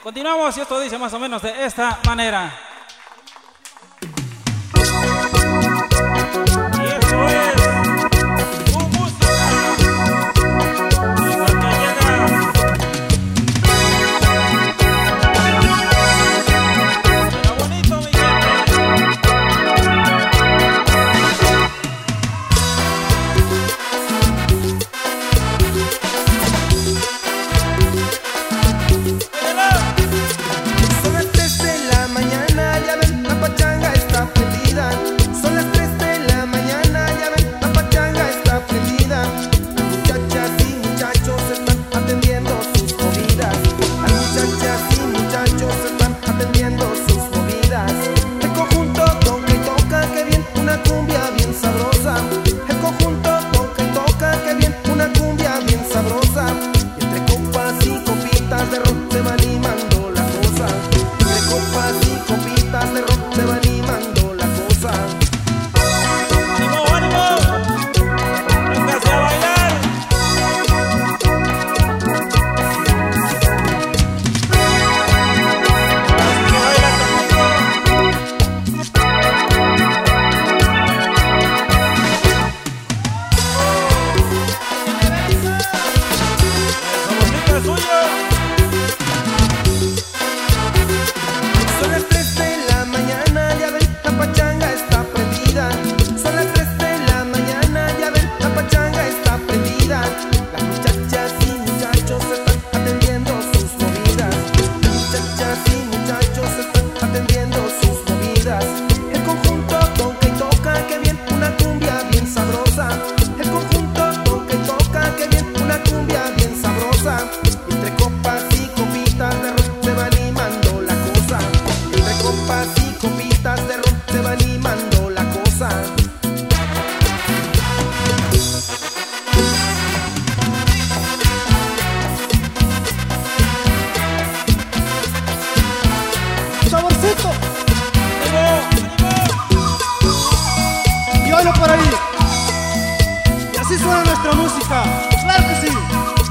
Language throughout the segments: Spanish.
Continuamos y esto dice más o menos de esta manera. Y esto es tu música. Llega que llega. Suena bonito, mi gente. Son las 3 de la mañana, ya ven, la pachanga está prendida. Son las 3 de la mañana, ya ven, la pachanga está prendida. Las muchachas y muchachos están atendiendo sus movidas. Las muchachas y muchachos están atendiendo sus movidas. El conjunto toca y toca, que bien, una cumbia bien sabrosa. El conjunto toca y toca, que bien, una cumbia bien sabrosa. Y entre copas y copitas de ron se va animando la cosa. Entre copas y copitas de ron se va animando la cosa. ¡Ánimo, ánimo! ¡Véngase a bailar! Ahora sí que baila conmigo. ¡Eso, música es suyo! Son las 3 de la mañana, ya ven, la pachanga está prendida. Son las 3 de la mañana, ya ven, la pachanga está prendida. Las muchachas y muchachos están atendiendo sus movidas. Las muchachas y muchachos están atendiendo sus movidas. El conjunto toca y toca, que bien, una cumbia bien sabrosa. El conjunto toca y toca, que bien, una cumbia bien sabrosa. Y entre copas y copitas de ron se va animando la cosa. Entre copas y copitas de ron se va animando la cosa. Saborcito, ¡Ánimo, ánimo! y oílo por ahí. Y así suena nuestra música. Claro que sí.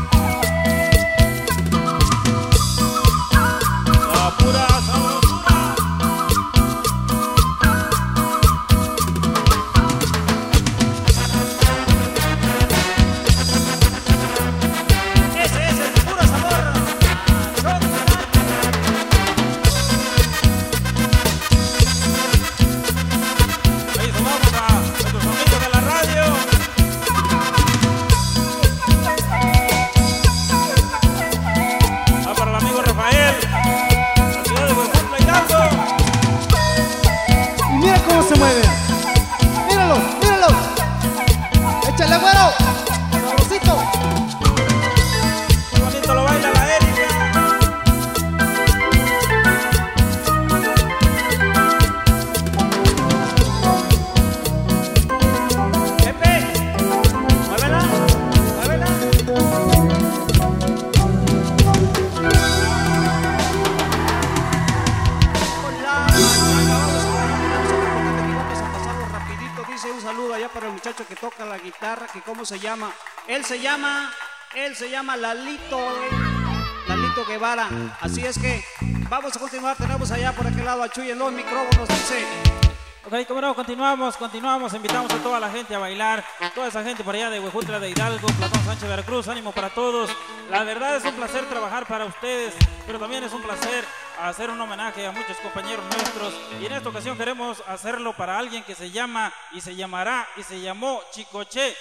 La pura sabrosura. Ese es el puro sabor. Ahí sumamos a nuestros amigos de la radio. Para el amigo Rafael, la ciudad de Huejutla, Hidalgo. Y mira cómo se mueven. Míralo, míralo. Échale, güero. Saborcito. Qué bonito lo baila la Erika. Pepe, muévela, muévela. Vamos a pasarlo rapidito. Dice un saludo allá para el muchacho que toca la guitarra, que cómo se llama. Él se llama Lalito Guevara. Así es que vamos a continuar. Tenemos allá por aquel lado a Chuy en los micrófonos. Dice: Ok, como no, continuamos, invitamos a toda la gente a bailar, toda esa gente por allá de Huejutla, de Hidalgo, Platón Sánchez, Veracruz, ánimo para todos. La verdad es un placer trabajar para ustedes, pero también es un placer hacer un homenaje a muchos compañeros nuestros, y en esta ocasión queremos hacerlo para alguien que se llama, y se llamará, y se llamó Chicoche.